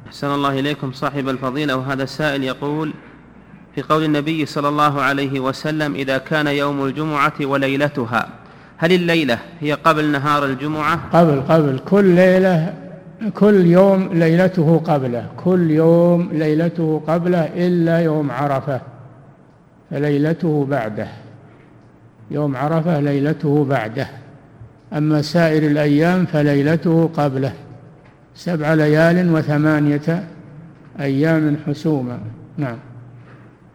أحسن الله إليكم صاحب الفضيلة. وهذا السائل يقول: في قول النبي صلى الله عليه وسلم: إذا كان يوم الجمعة وليلتها، هل الليلة هي قبل نهار الجمعة؟ قبل كل ليلة، كل يوم ليلته قبله، كل يوم ليلته قبله إلا يوم عرفة فليلته بعده، يوم عرفة ليلته بعده، أما سائر الأيام فليلته قبله. 7 ليال و8 أيام حسوما. نعم.